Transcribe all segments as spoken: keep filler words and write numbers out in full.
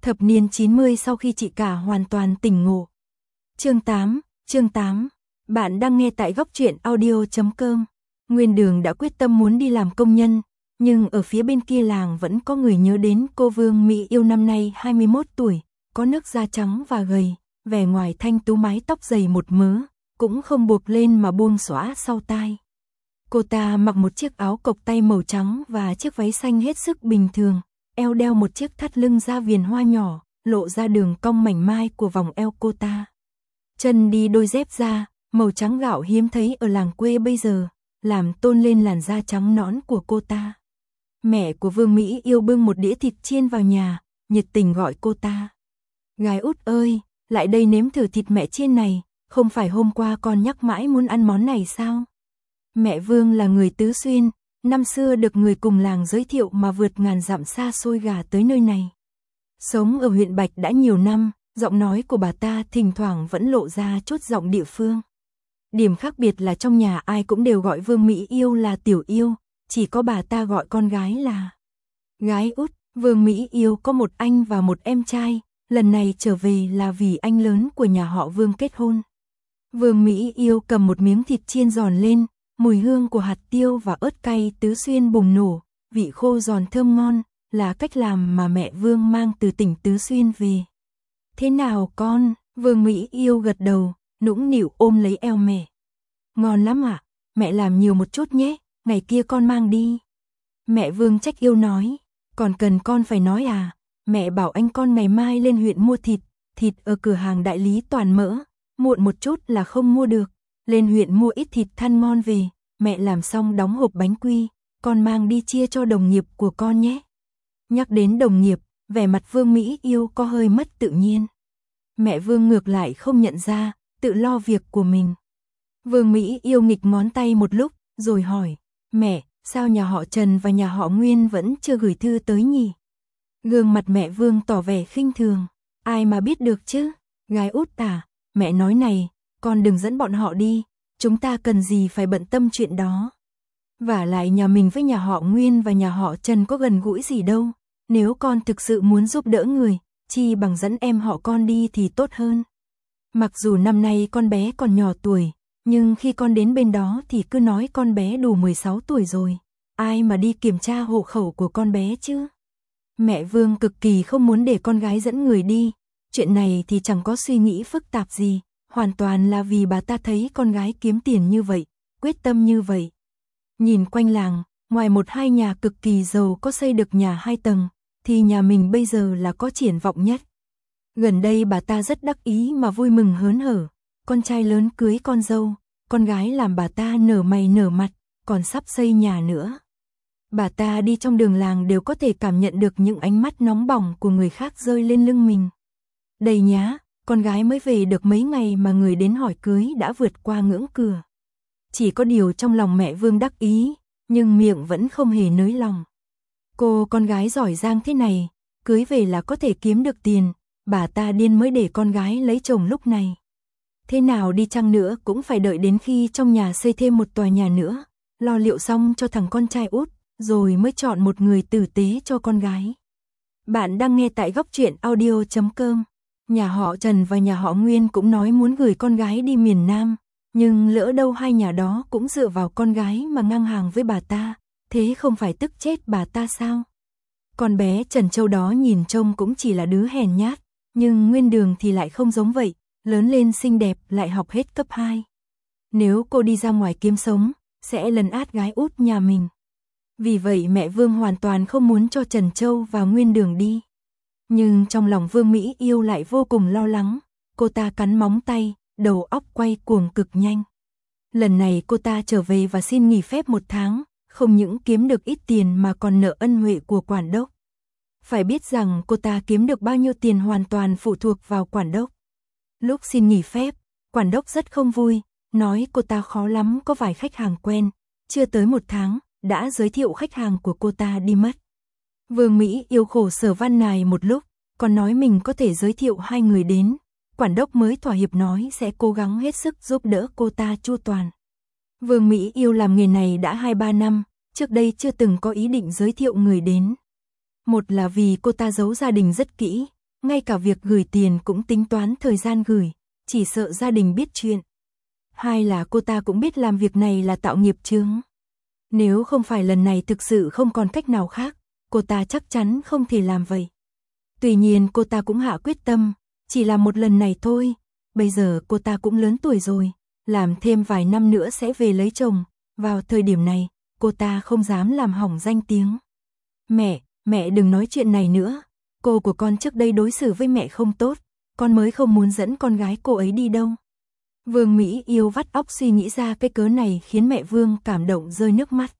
Thập niên chín mươi sau khi chị cả hoàn toàn tỉnh ngộ. Chương tám, chương tám. Bạn đang nghe tại góc truyện audio chấm com. Nguyên Đường đã quyết tâm muốn đi làm công nhân, nhưng ở phía bên kia làng vẫn có người nhớ đến cô Vương Mỹ Yêu năm nay hai mươi mốt tuổi, có nước da trắng và gầy, vẻ ngoài thanh tú, mái tóc dày một mớ, cũng không buộc lên mà buông xõa sau tai. Cô ta mặc một chiếc áo cộc tay màu trắng và chiếc váy xanh hết sức bình thường, eo đeo một chiếc thắt lưng da viền hoa nhỏ, lộ ra đường cong mảnh mai của vòng eo cô ta. Chân đi đôi dép da, màu trắng gạo hiếm thấy ở làng quê bây giờ, làm tôn lên làn da trắng nõn của cô ta. Mẹ của Vương Mỹ Yêu bưng một đĩa thịt chiên vào nhà, nhiệt tình gọi cô ta. Gái út ơi, lại đây nếm thử thịt mẹ chiên này, không phải hôm qua con nhắc mãi muốn ăn món này sao? Mẹ Vương là người Tứ Xuyên, năm xưa được người cùng làng giới thiệu mà vượt ngàn dặm xa xôi gả tới nơi này. Sống ở huyện Bạch đã nhiều năm, giọng nói của bà ta thỉnh thoảng vẫn lộ ra chút giọng địa phương. Điểm khác biệt là trong nhà ai cũng đều gọi Vương Mỹ Yêu là Tiểu Yêu, chỉ có bà ta gọi con gái là gái út. Vương Mỹ Yêu có một anh và một em trai, lần này trở về là vì anh lớn của nhà họ Vương kết hôn. Vương Mỹ Yêu cầm một miếng thịt chiên giòn lên, mùi hương của hạt tiêu và ớt cay Tứ Xuyên bùng nổ, vị khô giòn thơm ngon, là cách làm mà mẹ Vương mang từ tỉnh Tứ Xuyên về. Thế nào con? Vương Mỹ Yêu gật đầu, nũng nịu ôm lấy eo mẹ. Ngon lắm ạ, à? Mẹ làm nhiều một chút nhé, ngày kia con mang đi. Mẹ Vương trách yêu nói, còn cần con phải nói à, mẹ bảo anh con ngày mai lên huyện mua thịt, thịt ở cửa hàng đại lý Toàn Mỡ, muộn một chút là không mua được, lên huyện mua ít thịt than ngon về, mẹ làm xong đóng hộp bánh quy, con mang đi chia cho đồng nghiệp của con nhé. Nhắc đến đồng nghiệp, vẻ mặt Vương Mỹ Yêu có hơi mất tự nhiên. Mẹ Vương ngược lại không nhận ra, tự lo việc của mình. Vương Mỹ Yêu nghịch ngón tay một lúc, rồi hỏi, mẹ, sao nhà họ Trần và nhà họ Nguyên vẫn chưa gửi thư tới nhỉ? Gương mặt mẹ Vương tỏ vẻ khinh thường, ai mà biết được chứ, gái út à, mẹ nói này, con đừng dẫn bọn họ đi, chúng ta cần gì phải bận tâm chuyện đó. Vả lại nhà mình với nhà họ Nguyên và nhà họ Trần có gần gũi gì đâu, nếu con thực sự muốn giúp đỡ người, chi bằng dẫn em họ con đi thì tốt hơn. Mặc dù năm nay con bé còn nhỏ tuổi, nhưng khi con đến bên đó thì cứ nói con bé đủ mười sáu tuổi rồi, ai mà đi kiểm tra hộ khẩu của con bé chứ. Mẹ Vương cực kỳ không muốn để con gái dẫn người đi, chuyện này thì chẳng có suy nghĩ phức tạp gì, hoàn toàn là vì bà ta thấy con gái kiếm tiền như vậy, quyết tâm như vậy. Nhìn quanh làng, ngoài một hai nhà cực kỳ giàu có xây được nhà hai tầng, thì nhà mình bây giờ là có triển vọng nhất. Gần đây bà ta rất đắc ý mà vui mừng hớn hở, con trai lớn cưới con dâu, con gái làm bà ta nở mày nở mặt, còn sắp xây nhà nữa. Bà ta đi trong đường làng đều có thể cảm nhận được những ánh mắt nóng bỏng của người khác rơi lên lưng mình. Đây nhá, con gái mới về được mấy ngày mà người đến hỏi cưới đã vượt qua ngưỡng cửa. Chỉ có điều trong lòng mẹ Vương đắc ý, nhưng miệng vẫn không hề nới lòng. Cô con gái giỏi giang thế này, cưới về là có thể kiếm được tiền, bà ta điên mới để con gái lấy chồng lúc này. Thế nào đi chăng nữa cũng phải đợi đến khi trong nhà xây thêm một tòa nhà nữa, lo liệu xong cho thằng con trai út, rồi mới chọn một người tử tế cho con gái. Bạn đang nghe tại góc truyện audio chấm com. Nhà họ Trần và nhà họ Nguyên cũng nói muốn gửi con gái đi miền Nam, nhưng lỡ đâu hai nhà đó cũng dựa vào con gái mà ngang hàng với bà ta, thế không phải tức chết bà ta sao? Con bé Trần Châu đó nhìn trông cũng chỉ là đứa hèn nhát, nhưng Nguyên Đường thì lại không giống vậy, lớn lên xinh đẹp lại học hết cấp hai. Nếu cô đi ra ngoài kiếm sống, sẽ lấn át gái út nhà mình. Vì vậy mẹ Vương hoàn toàn không muốn cho Trần Châu và Nguyên Đường đi. Nhưng trong lòng Vương Mỹ Yêu lại vô cùng lo lắng, cô ta cắn móng tay, đầu óc quay cuồng cực nhanh. Lần này cô ta trở về và xin nghỉ phép một tháng, không những kiếm được ít tiền mà còn nợ ân huệ của quản đốc. Phải biết rằng cô ta kiếm được bao nhiêu tiền hoàn toàn phụ thuộc vào quản đốc. Lúc xin nghỉ phép, quản đốc rất không vui, nói cô ta khó lắm có vài khách hàng quen, chưa tới một tháng, đã giới thiệu khách hàng của cô ta đi mất. Vương Mỹ Yêu khổ sở van nài một lúc, còn nói mình có thể giới thiệu hai người đến, quản đốc mới thỏa hiệp nói sẽ cố gắng hết sức giúp đỡ cô ta chu toàn. Vương Mỹ Yêu làm nghề này đã hai ba năm, trước đây chưa từng có ý định giới thiệu người đến. Một là vì cô ta giấu gia đình rất kỹ, ngay cả việc gửi tiền cũng tính toán thời gian gửi, chỉ sợ gia đình biết chuyện. Hai là cô ta cũng biết làm việc này là tạo nghiệp chướng. Nếu không phải lần này thực sự không còn cách nào khác, cô ta chắc chắn không thể làm vậy. Tuy nhiên cô ta cũng hạ quyết tâm, chỉ là một lần này thôi, bây giờ cô ta cũng lớn tuổi rồi, làm thêm vài năm nữa sẽ về lấy chồng, vào thời điểm này, cô ta không dám làm hỏng danh tiếng. Mẹ, mẹ đừng nói chuyện này nữa, cô của con trước đây đối xử với mẹ không tốt, con mới không muốn dẫn con gái cô ấy đi đâu. Vương Mỹ Yêu vắt óc suy nghĩ ra cái cớ này khiến mẹ Vương cảm động rơi nước mắt.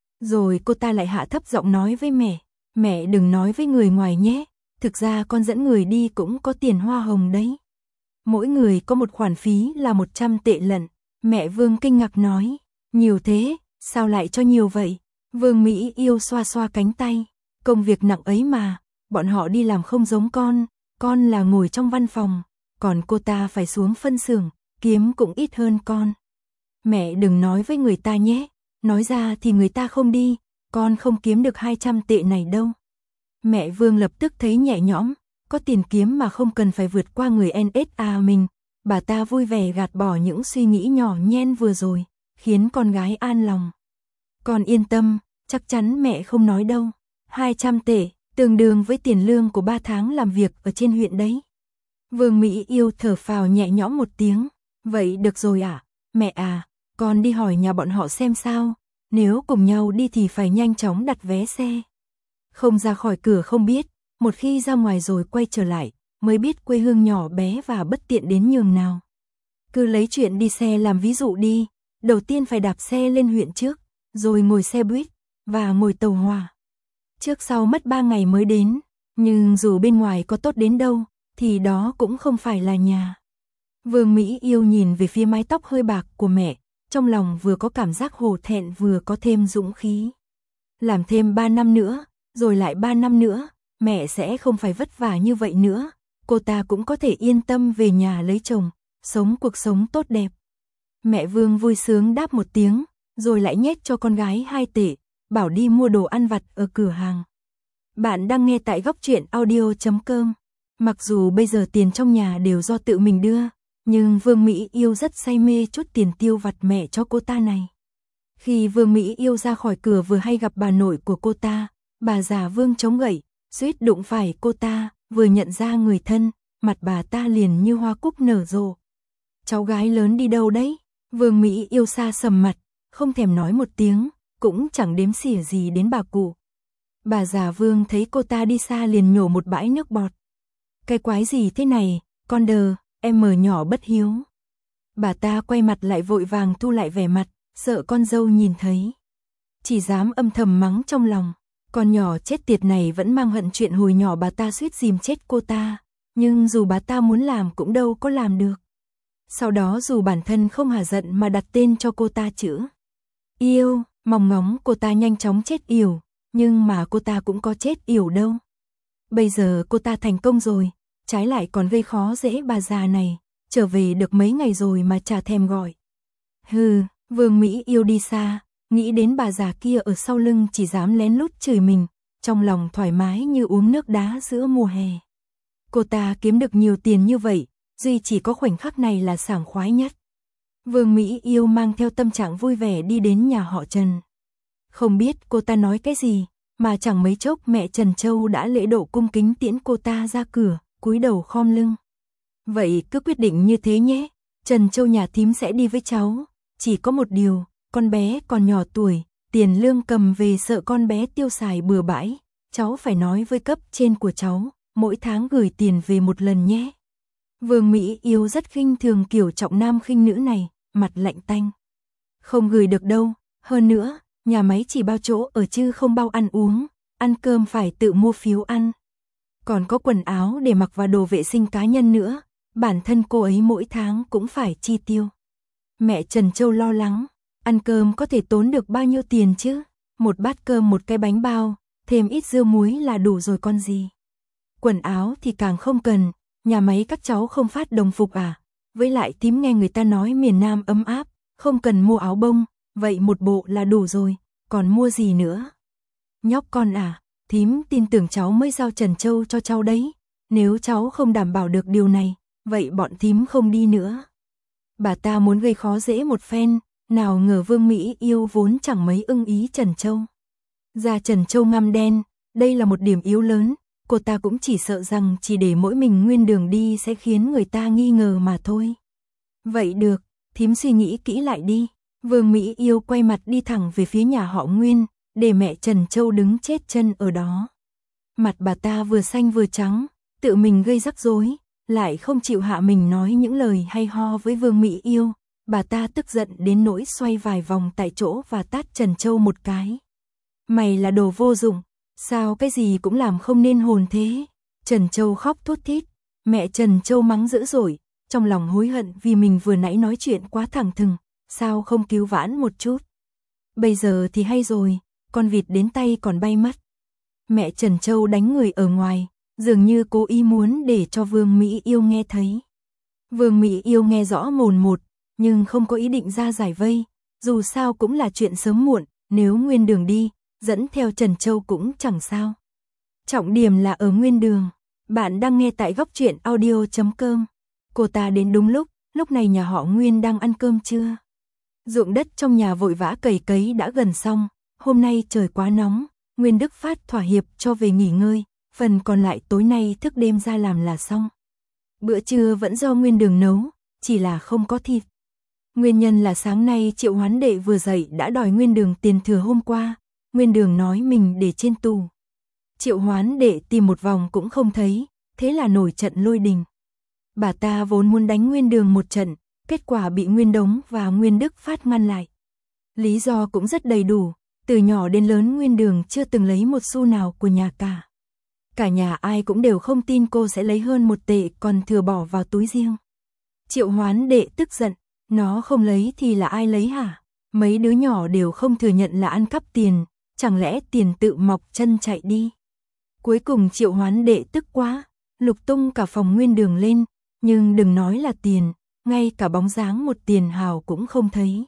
Rồi cô ta lại hạ thấp giọng nói với mẹ, mẹ đừng nói với người ngoài nhé, thực ra con dẫn người đi cũng có tiền hoa hồng đấy. Mỗi người có một khoản phí là một trăm tệ lận. Mẹ Vương kinh ngạc nói, nhiều thế, sao lại cho nhiều vậy? Vương Mỹ Yêu xoa xoa cánh tay, công việc nặng ấy mà, bọn họ đi làm không giống con, con là ngồi trong văn phòng, còn cô ta phải xuống phân xưởng, kiếm cũng ít hơn con. Mẹ đừng nói với người ta nhé, nói ra thì người ta không đi, con không kiếm được hai trăm tệ này đâu. Mẹ Vương lập tức thấy nhẹ nhõm, có tiền kiếm mà không cần phải vượt qua người en ét a mình. Bà ta vui vẻ gạt bỏ những suy nghĩ nhỏ nhen vừa rồi, khiến con gái an lòng. Con yên tâm, chắc chắn mẹ không nói đâu. hai trăm tệ, tương đương với tiền lương của ba tháng làm việc ở trên huyện đấy. Vương Mỹ Yêu thở phào nhẹ nhõm một tiếng. Vậy được rồi ạ, à? Mẹ à, con đi hỏi nhà bọn họ xem sao. Nếu cùng nhau đi thì phải nhanh chóng đặt vé xe. Không ra khỏi cửa không biết, một khi ra ngoài rồi quay trở lại, mới biết quê hương nhỏ bé và bất tiện đến nhường nào. Cứ lấy chuyện đi xe làm ví dụ đi, đầu tiên phải đạp xe lên huyện trước, rồi ngồi xe buýt, và ngồi tàu hỏa. Trước sau mất ba ngày mới đến, nhưng dù bên ngoài có tốt đến đâu, thì đó cũng không phải là nhà. Vương Mỹ Yêu nhìn về phía mái tóc hơi bạc của mẹ, trong lòng vừa có cảm giác hổ thẹn vừa có thêm dũng khí. Làm thêm ba năm nữa, rồi lại ba năm nữa, mẹ sẽ không phải vất vả như vậy nữa, cô ta cũng có thể yên tâm về nhà lấy chồng, sống cuộc sống tốt đẹp. Mẹ Vương vui sướng đáp một tiếng, rồi lại nhét cho con gái hai tệ, bảo đi mua đồ ăn vặt ở cửa hàng. Bạn đang nghe tại góc truyện audio chấm com. Mặc dù bây giờ tiền trong nhà đều do tự mình đưa, nhưng Vương Mỹ Yêu rất say mê chút tiền tiêu vặt mẹ cho cô ta này. Khi Vương Mỹ Yêu ra khỏi cửa vừa hay gặp bà nội của cô ta, bà già Vương chống gậy, suýt đụng phải cô ta, vừa nhận ra người thân, mặt bà ta liền như hoa cúc nở rộ. Cháu gái lớn đi đâu đấy? Vương Mỹ Yêu xa sầm mặt, không thèm nói một tiếng, cũng chẳng đếm xỉa gì đến bà cụ. Bà già Vương thấy cô ta đi xa liền nhổ một bãi nước bọt. Cái quái gì thế này, con đờ, em mờ nhỏ bất hiếu. Bà ta quay mặt lại vội vàng thu lại vẻ mặt, sợ con dâu nhìn thấy. Chỉ dám âm thầm mắng trong lòng, con nhỏ chết tiệt này vẫn mang hận chuyện hồi nhỏ bà ta suýt dìm chết cô ta, nhưng dù bà ta muốn làm cũng đâu có làm được. Sau đó dù bản thân không hả giận mà đặt tên cho cô ta chữ Yêu, mong ngóng cô ta nhanh chóng chết yểu, nhưng mà cô ta cũng có chết yểu đâu. Bây giờ cô ta thành công rồi, trái lại còn gây khó dễ bà già này, trở về được mấy ngày rồi mà chả thèm gọi. Hừ, Vương Mỹ Yêu đi xa, nghĩ đến bà già kia ở sau lưng chỉ dám lén lút chửi mình, trong lòng thoải mái như uống nước đá giữa mùa hè. Cô ta kiếm được nhiều tiền như vậy, duy chỉ có khoảnh khắc này là sảng khoái nhất. Vương Mỹ Yêu mang theo tâm trạng vui vẻ đi đến nhà họ Trần. Không biết cô ta nói cái gì, mà chẳng mấy chốc mẹ Trần Châu đã lễ độ cung kính tiễn cô ta ra cửa, cúi đầu khom lưng. Vậy cứ quyết định như thế nhé, Trần Châu nhà thím sẽ đi với cháu, chỉ có một điều, con bé còn nhỏ tuổi, tiền lương cầm về sợ con bé tiêu xài bừa bãi, cháu phải nói với cấp trên của cháu, mỗi tháng gửi tiền về một lần nhé. Vương Mỹ Yêu rất khinh thường kiểu trọng nam khinh nữ này, mặt lạnh tanh. Không gửi được đâu, hơn nữa, nhà máy chỉ bao chỗ ở chứ không bao ăn uống, ăn cơm phải tự mua phiếu ăn. Còn có quần áo để mặc và đồ vệ sinh cá nhân nữa, bản thân cô ấy mỗi tháng cũng phải chi tiêu. Mẹ Trần Châu lo lắng, ăn cơm có thể tốn được bao nhiêu tiền chứ? Một bát cơm một cái bánh bao, thêm ít dưa muối là đủ rồi con gì. Quần áo thì càng không cần, nhà máy các cháu không phát đồng phục à? Với lại thím nghe người ta nói miền Nam ấm áp, không cần mua áo bông, vậy một bộ là đủ rồi, còn mua gì nữa? Nhóc con à, thím tin tưởng cháu mới giao Trần Châu cho cháu đấy, nếu cháu không đảm bảo được điều này, vậy bọn thím không đi nữa. Bà ta muốn gây khó dễ một phen, nào ngờ Vương Mỹ Yêu vốn chẳng mấy ưng ý Trần Châu. Da Trần Châu ngăm đen, đây là một điểm yếu lớn, cô ta cũng chỉ sợ rằng chỉ để mỗi mình Nguyên Đường đi sẽ khiến người ta nghi ngờ mà thôi. Vậy được, thím suy nghĩ kỹ lại đi. Vương Mỹ Yêu quay mặt đi thẳng về phía nhà họ Nguyên, để mẹ Trần Châu đứng chết chân ở đó. Mặt bà ta vừa xanh vừa trắng, tự mình gây rắc rối, lại không chịu hạ mình nói những lời hay ho với Vương Mỹ Yêu. Bà ta tức giận đến nỗi xoay vài vòng tại chỗ và tát Trần Châu một cái. Mày là đồ vô dụng, sao cái gì cũng làm không nên hồn thế? Trần Châu khóc thút thít, mẹ Trần Châu mắng dữ dội, trong lòng hối hận vì mình vừa nãy nói chuyện quá thẳng thừng, sao không cứu vãn một chút. Bây giờ thì hay rồi, con vịt đến tay còn bay mất. Mẹ Trần Châu đánh người ở ngoài, dường như cố ý muốn để cho Vương Mỹ Yêu nghe thấy. Vương Mỹ Yêu nghe rõ mồn một, nhưng không có ý định ra giải vây, dù sao cũng là chuyện sớm muộn, nếu Nguyên Đường đi, dẫn theo Trần Châu cũng chẳng sao. Trọng điểm là ở Nguyên Đường. Bạn đang nghe tại góc truyện audio chấm com. Cô ta đến đúng lúc, lúc này nhà họ Nguyên đang ăn cơm trưa. Ruộng đất trong nhà vội vã cày cấy đã gần xong, hôm nay trời quá nóng, Nguyên Đức Phát thỏa hiệp cho về nghỉ ngơi, phần còn lại tối nay thức đêm ra làm là xong. Bữa trưa vẫn do Nguyên Đường nấu, chỉ là không có thịt. Nguyên nhân là sáng nay Triệu Hoán Đệ vừa dậy đã đòi Nguyên Đường tiền thừa hôm qua, Nguyên Đường nói mình để trên tủ. Triệu Hoán Đệ tìm một vòng cũng không thấy, thế là nổi trận lôi đình. Bà ta vốn muốn đánh Nguyên Đường một trận, kết quả bị Nguyên Đống và Nguyên Đức Phát ngăn lại. Lý do cũng rất đầy đủ, từ nhỏ đến lớn Nguyên Đường chưa từng lấy một xu nào của nhà cả. Cả nhà ai cũng đều không tin cô sẽ lấy hơn một tệ còn thừa bỏ vào túi riêng. Triệu Hoán Đệ tức giận, nó không lấy thì là ai lấy hả? Mấy đứa nhỏ đều không thừa nhận là ăn cắp tiền, chẳng lẽ tiền tự mọc chân chạy đi? Cuối cùng Triệu Hoán Đệ tức quá, lục tung cả phòng Nguyên Đường lên, nhưng đừng nói là tiền, ngay cả bóng dáng một tiền hào cũng không thấy.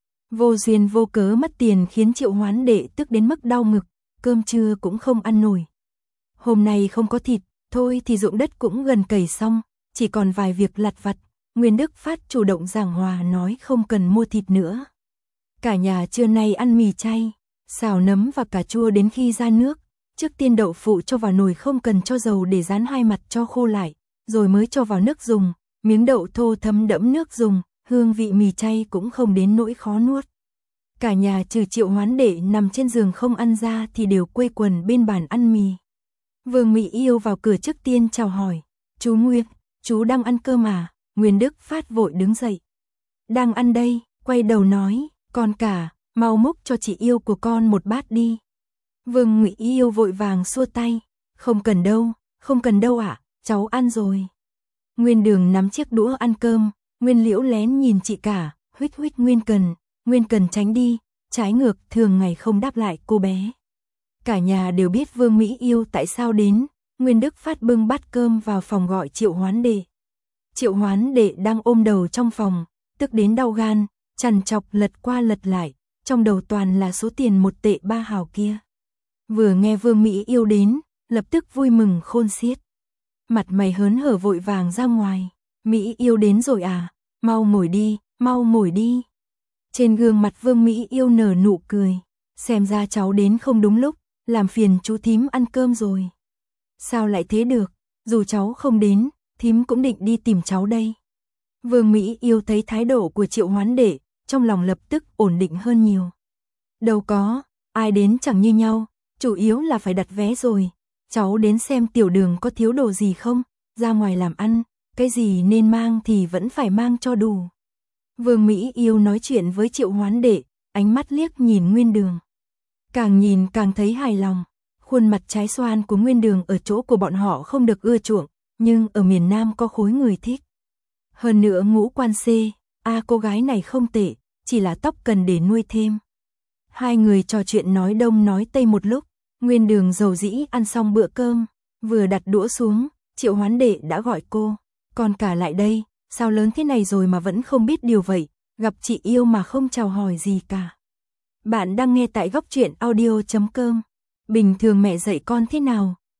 Vô duyên vô cớ mất tiền khiến Triệu Hoán Đệ tức đến mức đau ngực, cơm trưa cũng không ăn nổi. Hôm nay không có thịt, thôi thì ruộng đất cũng gần cày xong, chỉ còn vài việc lặt vặt. Nguyên Đức Phát chủ động giảng hòa nói không cần mua thịt nữa. Cả nhà trưa nay ăn mì chay, xào nấm và cà chua đến khi ra nước. Trước tiên đậu phụ cho vào nồi không cần cho dầu để rán hai mặt cho khô lại, rồi mới cho vào nước dùng. Miếng đậu thô thấm đẫm nước dùng, hương vị mì chay cũng không đến nỗi khó nuốt. Cả nhà trừ Triệu Hoán Đệ nằm trên giường không ăn ra thì đều quây quần bên bàn ăn mì. Vương Mỹ Yêu vào cửa trước tiên chào hỏi. Chú Nguyên, chú đang ăn cơm à? Nguyên Đức Phát vội đứng dậy. Đang ăn đây, quay đầu nói, con cả, mau múc cho chị Yêu của con một bát đi. Vương Mỹ Yêu vội vàng xua tay, không cần đâu, không cần đâu ạ, à, cháu ăn rồi. Nguyên Đường nắm chiếc đũa ăn cơm, Nguyên Liễu lén nhìn chị cả, huých huých Nguyên Cần, Nguyên Cần tránh đi, trái ngược thường ngày không đáp lại cô bé. Cả nhà đều biết Vương Mỹ Yêu tại sao đến, Nguyên Đức Phát bưng bát cơm vào phòng gọi Triệu Hoán Đệ. Triệu Hoán Đệ đang ôm đầu trong phòng, tức đến đau gan, trằn trọc lật qua lật lại, trong đầu toàn là số tiền một tệ ba hào kia. Vừa nghe Vương Mỹ Yêu đến, lập tức vui mừng khôn xiết. Mặt mày hớn hở vội vàng ra ngoài, Mỹ Yêu đến rồi à, mau ngồi đi, mau ngồi đi. Trên gương mặt Vương Mỹ Yêu nở nụ cười, xem ra cháu đến không đúng lúc, làm phiền chú thím ăn cơm rồi. Sao lại thế được, dù cháu không đến, thím cũng định đi tìm cháu đây. Vương Mỹ Yêu thấy thái độ của Triệu Hoán Đệ, trong lòng lập tức ổn định hơn nhiều. Đâu có, ai đến chẳng như nhau, chủ yếu là phải đặt vé rồi. Cháu đến xem Tiểu Đường có thiếu đồ gì không, ra ngoài làm ăn, cái gì nên mang thì vẫn phải mang cho đủ. Vương Mỹ Yêu nói chuyện với Triệu Hoán Đệ, ánh mắt liếc nhìn Nguyên Đường. Càng nhìn càng thấy hài lòng, khuôn mặt trái xoan của Nguyên Đường ở chỗ của bọn họ không được ưa chuộng, nhưng ở miền Nam có khối người thích. Hơn nữa ngũ quan C, a à, cô gái này không tệ, chỉ là tóc cần để nuôi thêm. Hai người trò chuyện nói đông nói tây một lúc, Nguyên Đường dầu dĩ ăn xong bữa cơm, vừa đặt đũa xuống, Triệu Hoán Đệ đã gọi cô, con cả lại đây, sao lớn thế này rồi mà vẫn không biết điều vậy, gặp chị Yêu mà không chào hỏi gì cả. Bạn đang nghe tại góc truyện audio chấm com. Bình thường mẹ dạy con thế nào,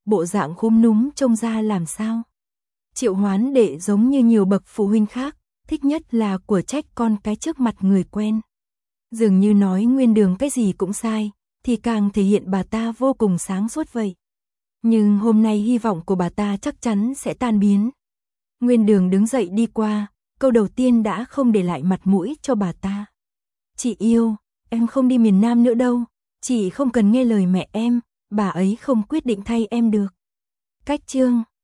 bộ dạng khúm núm trông ra làm sao. Triệu Hoán Đệ giống như nhiều bậc phụ huynh khác, thích nhất là của trách con cái trước mặt người quen. Dường như nói Nguyên Đường cái gì cũng sai, thì càng thể hiện bà ta vô cùng sáng suốt vậy. Nhưng hôm nay hy vọng của bà ta chắc chắn sẽ tan biến. Nguyên Đường đứng dậy đi qua, câu đầu tiên đã không để lại mặt mũi cho bà ta. Chị yêu, em không đi miền Nam nữa đâu, chị không cần nghe lời mẹ em, bà ấy không quyết định thay em được. Cách chương